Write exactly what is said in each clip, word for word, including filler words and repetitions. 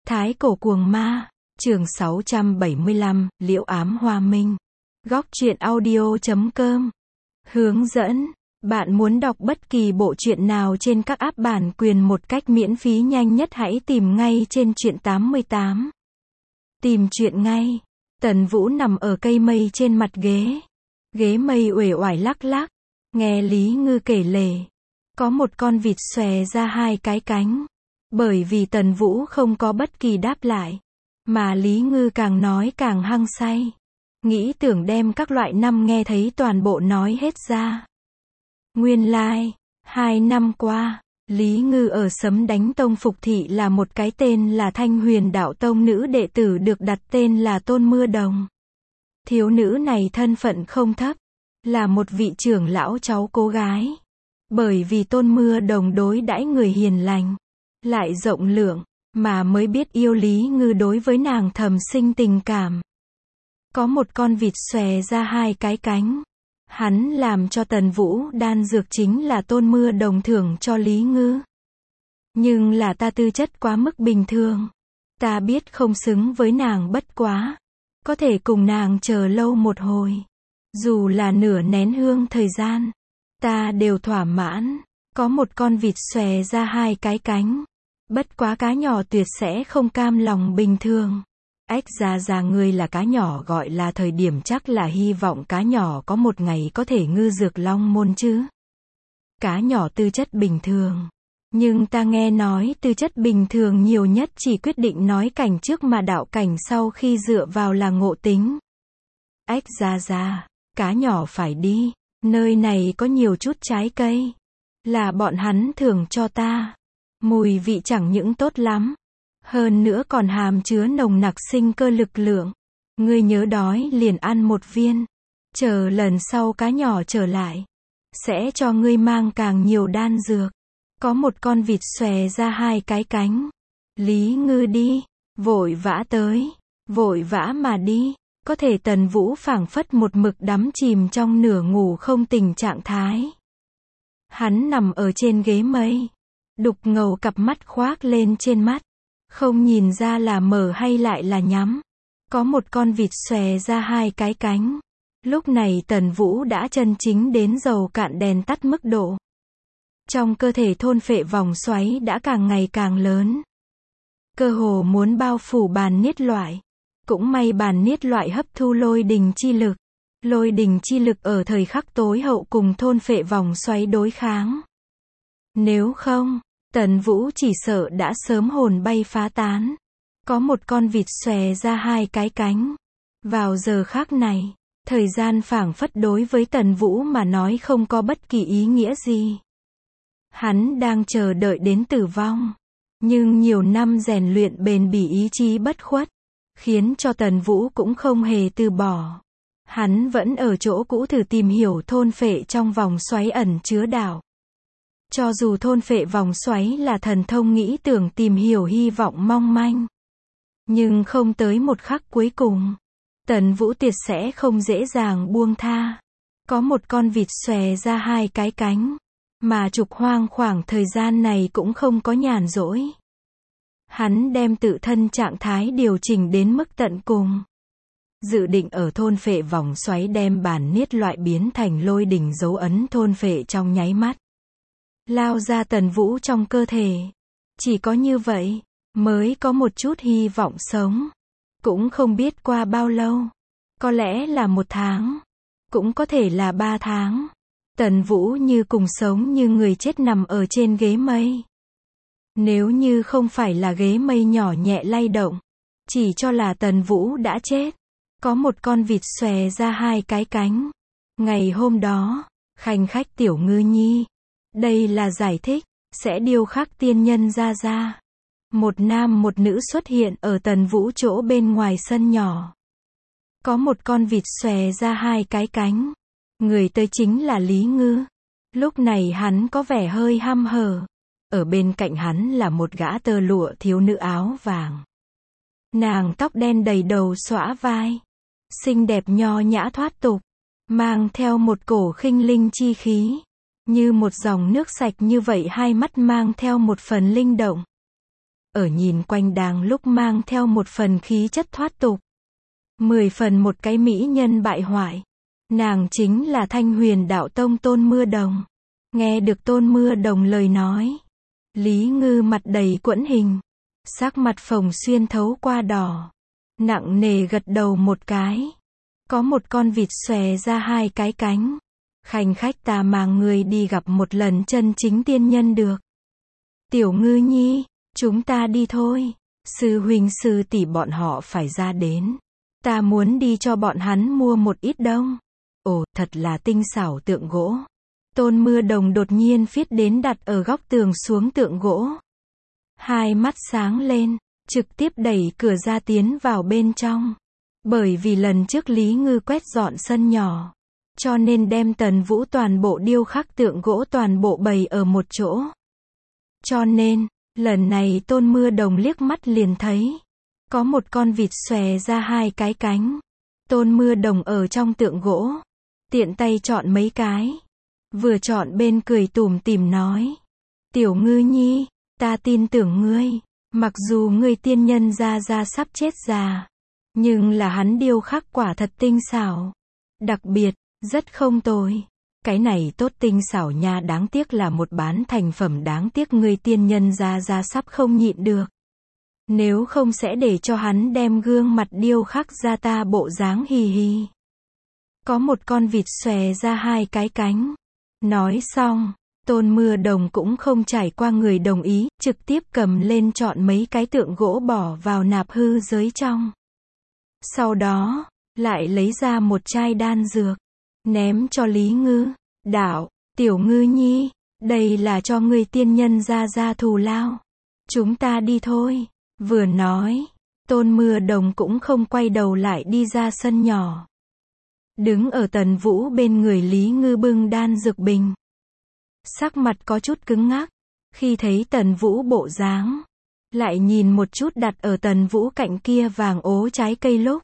Thái cổ cuồng ma, chương sáu trăm bảy mươi lăm, Liễu ám hoa minh. Góc truyện audio chấm com. Hướng dẫn. Bạn muốn đọc bất kỳ bộ truyện nào trên các app bản quyền một cách miễn phí nhanh nhất hãy tìm ngay trên truyện tám mươi tám. Tìm truyện ngay. Tần Vũ nằm ở cây mây trên mặt ghế. Ghế mây uể oải lắc lắc. Nghe Lý Ngư kể lể. Có một con vịt xòe ra hai cái cánh. Bởi vì Tần Vũ không có bất kỳ đáp lại. Mà Lý Ngư càng nói càng hăng say. Nghĩ tưởng đem các loại năm nghe thấy toàn bộ nói hết ra. Nguyên lai, like, hai năm qua, Lý Ngư ở Sấm Đánh Tông Phục Thị là một cái tên là Thanh Huyền Đạo Tông nữ đệ tử được đặt tên là Tôn Mưa Đồng. Thiếu nữ này thân phận không thấp, là một vị trưởng lão cháu cô gái. Bởi vì Tôn Mưa Đồng đối đãi người hiền lành, lại rộng lượng, mà mới biết yêu Lý Ngư đối với nàng thầm sinh tình cảm. Có một con vịt xòe ra hai cái cánh. Hắn làm cho Tần Vũ đan dược chính là Tôn Mưa Đồng thưởng cho Lý Ngư. Nhưng là ta tư chất quá mức bình thường. Ta biết không xứng với nàng bất quá. Có thể cùng nàng chờ lâu một hồi. Dù là nửa nén hương thời gian. Ta đều thỏa mãn. Có một con vịt xòe ra hai cái cánh. Bất quá cá nhỏ tuyệt sẽ không cam lòng bình thường. Ếch ra ra ngươi là cá nhỏ gọi là thời điểm chắc là hy vọng cá nhỏ có một ngày có thể ngư dược long môn chứ. Cá nhỏ tư chất bình thường. Nhưng ta nghe nói tư chất bình thường nhiều nhất chỉ quyết định nói cảnh trước mà đạo cảnh sau khi dựa vào là ngộ tính. Ếch ra ra, cá nhỏ phải đi. Nơi này có nhiều chút trái cây. Là bọn hắn thưởng cho ta. Mùi vị chẳng những tốt lắm. Hơn nữa còn hàm chứa nồng nặc sinh cơ lực lượng. Ngươi nhớ đói liền ăn một viên. Chờ lần sau cá nhỏ trở lại. Sẽ cho ngươi mang càng nhiều đan dược. Có một con vịt xòe ra hai cái cánh. Lý Ngư đi. Vội vã tới. Vội vã mà đi. Có thể Tần Vũ phảng phất một mực đắm chìm trong nửa ngủ không tỉnh trạng thái. Hắn nằm ở trên ghế mây. Đục ngầu cặp mắt khoác lên trên mắt. Không nhìn ra là mở hay lại là nhắm. Có một con vịt xòe ra hai cái cánh. Lúc này Tần Vũ đã chân chính đến dầu cạn đèn tắt mức độ. Trong cơ thể thôn phệ vòng xoáy đã càng ngày càng lớn. Cơ hồ muốn bao phủ bàn niết loại. Cũng may bàn niết loại hấp thu lôi đình chi lực. Lôi đình chi lực ở thời khắc tối hậu cùng thôn phệ vòng xoáy đối kháng. Nếu không, Tần Vũ chỉ sợ đã sớm hồn bay phá tán. Có một con vịt xòe ra hai cái cánh. Vào giờ khác này, thời gian phảng phất đối với Tần Vũ mà nói không có bất kỳ ý nghĩa gì. Hắn đang chờ đợi đến tử vong. Nhưng nhiều năm rèn luyện bền bỉ ý chí bất khuất, khiến cho Tần Vũ cũng không hề từ bỏ. Hắn vẫn ở chỗ cũ thử tìm hiểu thôn phệ trong vòng xoáy ẩn chứa đạo. Cho dù thôn phệ vòng xoáy là thần thông nghĩ tưởng tìm hiểu hy vọng mong manh. Nhưng không tới một khắc cuối cùng. Tần Vũ tuyệt sẽ không dễ dàng buông tha. Có một con vịt xòe ra hai cái cánh. Mà trục hoang khoảng thời gian này cũng không có nhàn rỗi. Hắn đem tự thân trạng thái điều chỉnh đến mức tận cùng. Dự định ở thôn phệ vòng xoáy đem bản niết loại biến thành lôi đỉnh dấu ấn thôn phệ trong nháy mắt. Lao ra Tần Vũ trong cơ thể. Chỉ có như vậy, mới có một chút hy vọng sống. Cũng không biết qua bao lâu. Có lẽ là một tháng. Cũng có thể là ba tháng. Tần Vũ như cùng sống như người chết nằm ở trên ghế mây. Nếu như không phải là ghế mây nhỏ nhẹ lay động. Chỉ cho là Tần Vũ đã chết. Có một con vịt xòe ra hai cái cánh. Ngày hôm đó, khanh khách tiểu ngư nhi. Đây là giải thích, sẽ điêu khắc tiên nhân ra ra. Một nam một nữ xuất hiện ở Tần Vũ chỗ bên ngoài sân nhỏ. Có một con vịt xòe ra hai cái cánh. Người tới chính là Lý Ngư. Lúc này hắn có vẻ hơi hăm hở. Ở bên cạnh hắn là một gã tơ lụa thiếu nữ áo vàng. Nàng tóc đen đầy đầu xõa vai. Xinh đẹp nho nhã thoát tục. Mang theo một cổ khinh linh chi khí. Như một dòng nước sạch như vậy hai mắt mang theo một phần linh động. ở nhìn quanh đang lúc mang theo một phần khí chất thoát tục. Mười phần một cái mỹ nhân bại hoại. Nàng chính là Thanh Huyền Đạo Tông Tôn Mưa Đồng. Nghe được Tôn Mưa Đồng lời nói, Lý Ngư mặt đầy quẫn hình, sắc mặt phồng xuyên thấu qua đỏ, nặng nề gật đầu một cái. Có một con vịt xòe ra hai cái cánh, khanh khách ta mang người đi gặp một lần chân chính tiên nhân được. Tiểu Ngư nhi, chúng ta đi thôi, sư huynh sư tỷ bọn họ phải ra đến, ta muốn đi cho bọn hắn mua một ít đông. Ồ, thật là tinh xảo tượng gỗ. Tôn Mưa Đồng đột nhiên phiết đến đặt ở góc tường xuống tượng gỗ. Hai mắt sáng lên, trực tiếp đẩy cửa ra tiến vào bên trong. Bởi vì lần trước Lý Ngư quét dọn sân nhỏ, cho nên đem Tần Vũ toàn bộ điêu khắc tượng gỗ toàn bộ bày ở một chỗ. Cho nên, lần này Tôn Mưa Đồng liếc mắt liền thấy, có một con vịt xòe ra hai cái cánh. Tôn Mưa Đồng ở trong tượng gỗ, tiện tay chọn mấy cái. Vừa chọn bên cười tủm tỉm nói, Tiểu Ngư nhi, ta tin tưởng ngươi, mặc dù ngươi tiên nhân ra ra sắp chết già, nhưng là hắn điêu khắc quả thật tinh xảo, đặc biệt, rất không tồi. Cái này tốt tinh xảo nha, đáng tiếc là một bán thành phẩm, đáng tiếc ngươi tiên nhân ra ra sắp không nhịn được. Nếu không sẽ để cho hắn đem gương mặt điêu khắc ra ta bộ dáng hì hì. Có một con vịt xòe ra hai cái cánh. Nói xong, Tôn Mưa Đồng cũng không trải qua người đồng ý, trực tiếp cầm lên chọn mấy cái tượng gỗ bỏ vào nạp hư giới trong. Sau đó, lại lấy ra một chai đan dược, ném cho Lý Ngư, đạo, Tiểu Ngư nhi, đây là cho ngươi tiên nhân ra ra thù lao. Chúng ta đi thôi. Vừa nói, Tôn Mưa Đồng cũng không quay đầu lại đi ra sân nhỏ. Đứng ở Tần Vũ bên người Lý Ngư bưng đan dược bình. Sắc mặt có chút cứng ngắc, khi thấy Tần Vũ bộ dáng, lại nhìn một chút đặt ở Tần Vũ cạnh kia vàng ố trái cây lúc.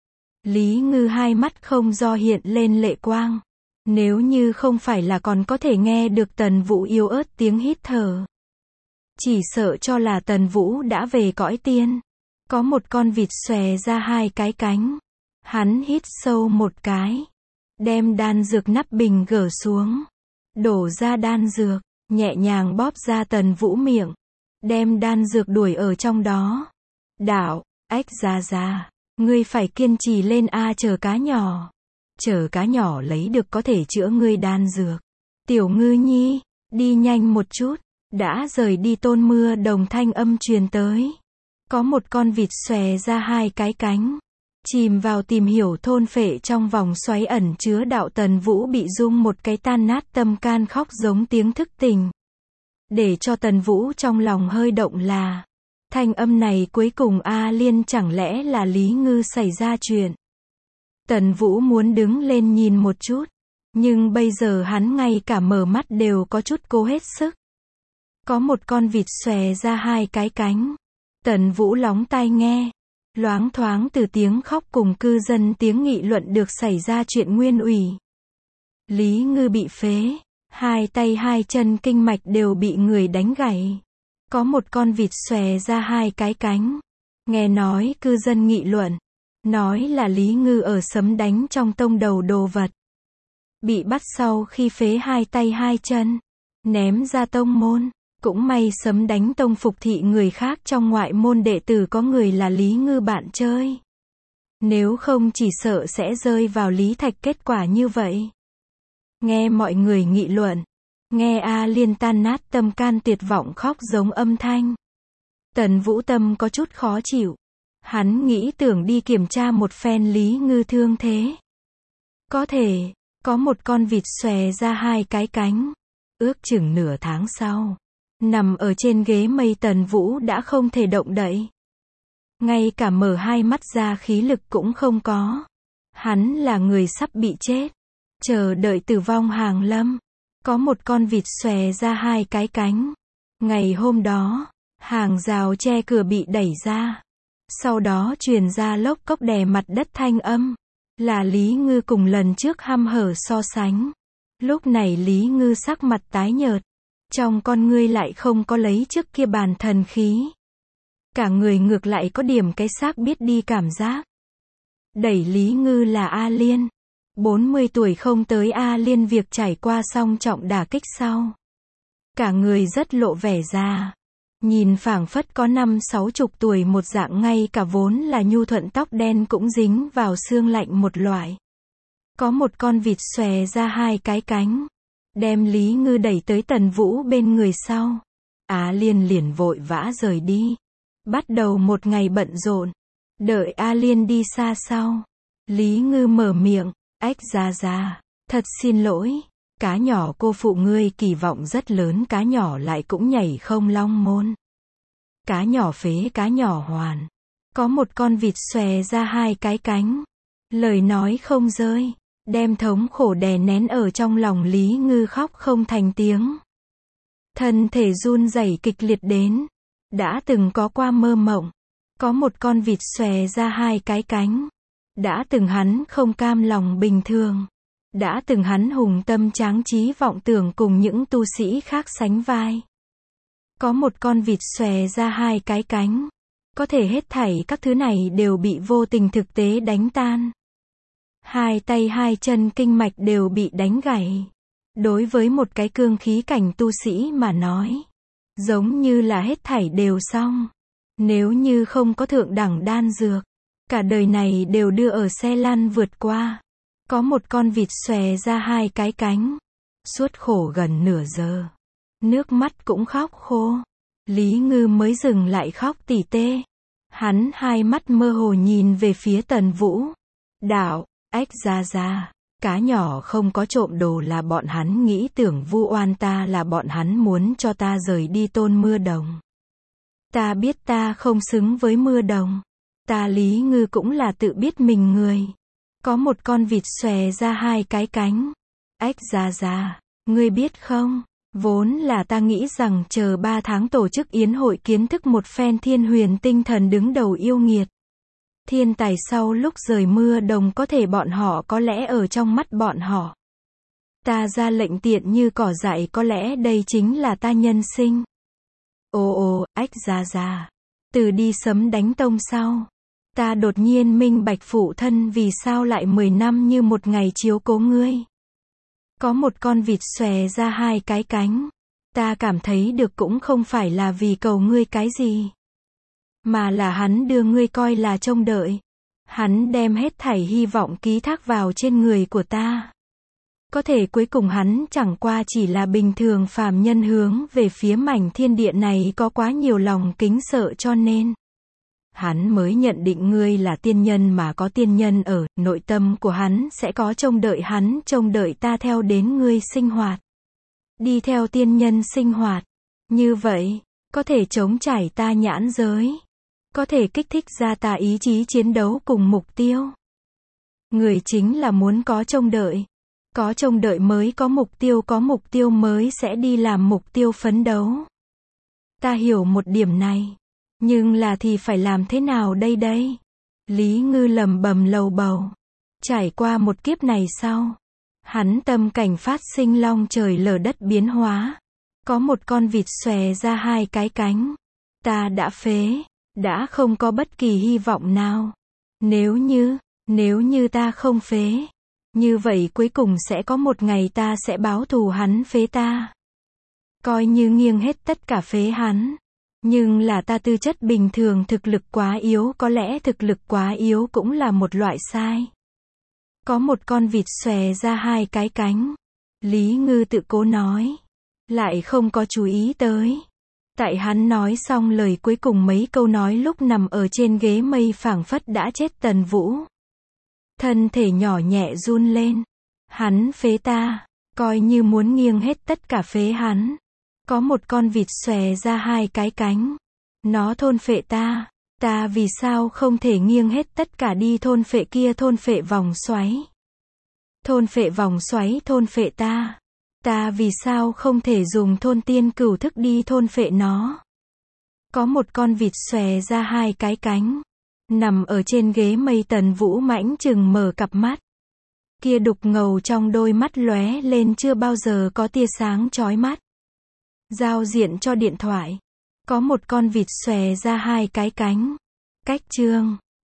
Lý Ngư hai mắt không do hiện lên lệ quang. Nếu như không phải là còn có thể nghe được Tần Vũ yếu ớt tiếng hít thở, chỉ sợ cho là Tần Vũ đã về cõi tiên. Có một con vịt xòe ra hai cái cánh. Hắn hít sâu một cái, đem đan dược nắp bình gỡ xuống, đổ ra đan dược, nhẹ nhàng bóp ra Tần Vũ miệng, đem đan dược đuổi ở trong đó. Đạo, ách ra ra, ngươi phải kiên trì lên a, chờ cá nhỏ. Chờ cá nhỏ lấy được có thể chữa ngươi đan dược. Tiểu Ngư nhi, đi nhanh một chút. Đã rời đi Tôn Mưa Đồng thanh âm truyền tới. Có một con vịt xòe ra hai cái cánh, chìm vào tìm hiểu thôn phệ trong vòng xoáy ẩn chứa đạo. Tần Vũ bị rung một cái tan nát tâm can, khóc giống tiếng thức tỉnh. Để cho Tần Vũ trong lòng hơi động là, thanh âm này cuối cùng A Liên chẳng lẽ là Lý Ngư xảy ra chuyện. Tần Vũ muốn đứng lên nhìn một chút, nhưng bây giờ hắn ngay cả mở mắt đều có chút cố hết sức. Có một con vịt xòe ra hai cái cánh. Tần Vũ lóng tai nghe, loáng thoáng từ tiếng khóc cùng cư dân tiếng nghị luận được xảy ra chuyện nguyên ủy. Lý Ngư bị phế, hai tay hai chân kinh mạch đều bị người đánh gãy. Có một con vịt xòe ra hai cái cánh. Nghe nói cư dân nghị luận, nói là Lý Ngư ở sấm đánh trong tông đầu đồ vật. Bị bắt sau khi phế hai tay hai chân, ném ra tông môn. Cũng may sấm đánh tông phục thị người khác trong ngoại môn đệ tử có người là Lý Ngư bạn chơi. Nếu không chỉ sợ sẽ rơi vào Lý Thạch kết quả như vậy. Nghe mọi người nghị luận, nghe A Liên tan nát tâm can tuyệt vọng khóc giống âm thanh. Tần Vũ tâm có chút khó chịu. Hắn nghĩ tưởng đi kiểm tra một phen Lý Ngư thương thế. Có thể, có một con vịt xòe ra hai cái cánh. Ước chừng nửa tháng sau, nằm ở trên ghế mây Tần Vũ đã không thể động đậy. Ngay cả mở hai mắt ra khí lực cũng không có. Hắn là người sắp bị chết, chờ đợi tử vong hàng lâm. Có một con vịt xòe ra hai cái cánh. Ngày hôm đó, hàng rào che cửa bị đẩy ra. Sau đó truyền ra lốc cốc đè mặt đất thanh âm. Là Lý Ngư cùng lần trước hăm hở so sánh. Lúc này Lý Ngư sắc mặt tái nhợt. Trong con ngươi lại không có lấy trước kia bàn thần khí. Cả người ngược lại có điểm cái xác biết đi cảm giác. Đẩy Lý Ngư là A Liên. bốn mươi tuổi không tới A Liên việc trải qua song trọng đả kích sau. Cả người rất lộ vẻ già. Nhìn phảng phất có năm sáu chục tuổi một dạng, ngay cả vốn là nhu thuận tóc đen cũng dính vào xương lạnh một loại. Có một con vịt xòe ra hai cái cánh. Đem Lý Ngư đẩy tới Tần Vũ bên người sau. A Liên liền vội vã rời đi. Bắt đầu một ngày bận rộn. Đợi A Liên đi xa sau. Lý Ngư mở miệng. Ách ra ra. Thật xin lỗi. Cá nhỏ cô phụ ngươi kỳ vọng rất lớn, cá nhỏ lại cũng nhảy không long môn. Cá nhỏ phế, cá nhỏ hoàn. Có một con vịt xòe ra hai cái cánh. Lời nói không rơi. Đem thống khổ đè nén ở trong lòng Lý Ngư khóc không thành tiếng. Thân thể run rẩy kịch liệt đến. Đã từng có qua mơ mộng. Có một con vịt xòe ra hai cái cánh. Đã từng hắn không cam lòng bình thường. Đã từng hắn hùng tâm tráng trí vọng tưởng cùng những tu sĩ khác sánh vai. Có một con vịt xòe ra hai cái cánh. Có thể hết thảy các thứ này đều bị vô tình thực tế đánh tan. Hai tay hai chân kinh mạch đều bị đánh gãy. Đối với một cái cương khí cảnh tu sĩ mà nói, giống như là hết thảy đều xong. Nếu như không có thượng đẳng đan dược, cả đời này đều đưa ở xe lăn vượt qua. Có một con vịt xòe ra hai cái cánh. Suốt khổ gần nửa giờ. Nước mắt cũng khóc khô. Lý Ngư mới dừng lại khóc tỉ tê. Hắn hai mắt mơ hồ nhìn về phía Tần Vũ. Đạo, ách ra ra. Cá nhỏ không có trộm đồ là bọn hắn nghĩ tưởng vu oan ta, là bọn hắn muốn cho ta rời đi Tôn Mưa Đồng. Ta biết ta không xứng với Mưa Đồng. Ta Lý Ngư cũng là tự biết mình người. Có một con vịt xòe ra hai cái cánh. Ách ra ra, ngươi biết không, vốn là ta nghĩ rằng chờ ba tháng tổ chức yến hội kiến thức một phen Thiên Huyền tinh thần đứng đầu yêu nghiệt. Thiên tài sau lúc rời Mưa Đồng có thể bọn họ có lẽ ở trong mắt bọn họ. Ta ra lệnh tiện như cỏ dại, có lẽ đây chính là ta nhân sinh. Ồ ồ, ách ra ra. Từ đi Sấm Đánh Tông sau. Ta đột nhiên minh bạch phụ thân vì sao lại mười năm như một ngày chiếu cố ngươi. Có một con vịt xòe ra hai cái cánh. Ta cảm thấy được cũng không phải là vì cầu ngươi cái gì. Mà là hắn đưa ngươi coi là trông đợi. Hắn đem hết thảy hy vọng ký thác vào trên người của ta. Có thể cuối cùng hắn chẳng qua chỉ là bình thường phàm nhân hướng về phía mảnh thiên địa này có quá nhiều lòng kính sợ cho nên. Hắn mới nhận định ngươi là tiên nhân, mà có tiên nhân ở, nội tâm của hắn sẽ có trông đợi, hắn trông đợi ta theo đến ngươi sinh hoạt. Đi theo tiên nhân sinh hoạt. Như vậy, có thể chống trải ta nhãn giới. Có thể kích thích ra ta ý chí chiến đấu cùng mục tiêu. Người chính là muốn có trông đợi. Có trông đợi mới có mục tiêu, có mục tiêu mới sẽ đi làm mục tiêu phấn đấu. Ta hiểu một điểm này. Nhưng là thì phải làm thế nào đây đây? Lý Ngư lẩm bẩm lầu bầu. Trải qua một kiếp này sau, hắn tâm cảnh phát sinh long trời lở đất biến hóa. Có một con vịt xòe ra hai cái cánh. Ta đã phế, đã không có bất kỳ hy vọng nào. Nếu như, nếu như ta không phế, như vậy cuối cùng sẽ có một ngày ta sẽ báo thù hắn phế ta. Coi như nghiêng hết tất cả phế hắn. Nhưng là ta tư chất bình thường, thực lực quá yếu, có lẽ thực lực quá yếu cũng là một loại sai. Có một con vịt xòe ra hai cái cánh. Lý Ngư tự cố nói. Lại không có chú ý tới. Tại hắn nói xong lời cuối cùng mấy câu nói lúc nằm ở trên ghế mây phảng phất đã chết Tần Vũ. Thân thể nhỏ nhẹ run lên. Hắn phế ta. Coi như muốn nghiêng hết tất cả phế hắn. Có một con vịt xòe ra hai cái cánh. Nó thôn phệ ta. Ta vì sao không thể nghiêng hết tất cả đi thôn phệ kia, thôn phệ vòng xoáy. Thôn phệ vòng xoáy thôn phệ ta. Ta vì sao không thể dùng thôn tiên cửu thức đi thôn phệ nó. Có một con vịt xòe ra hai cái cánh. Nằm ở trên ghế mây Tần Vũ mãnh chừng mở cặp mắt. Kia đục ngầu trong đôi mắt lóe lên chưa bao giờ có tia sáng chói mắt. Giao diện cho điện thoại. Có một con vịt xòe ra hai cái cánh. Cách chương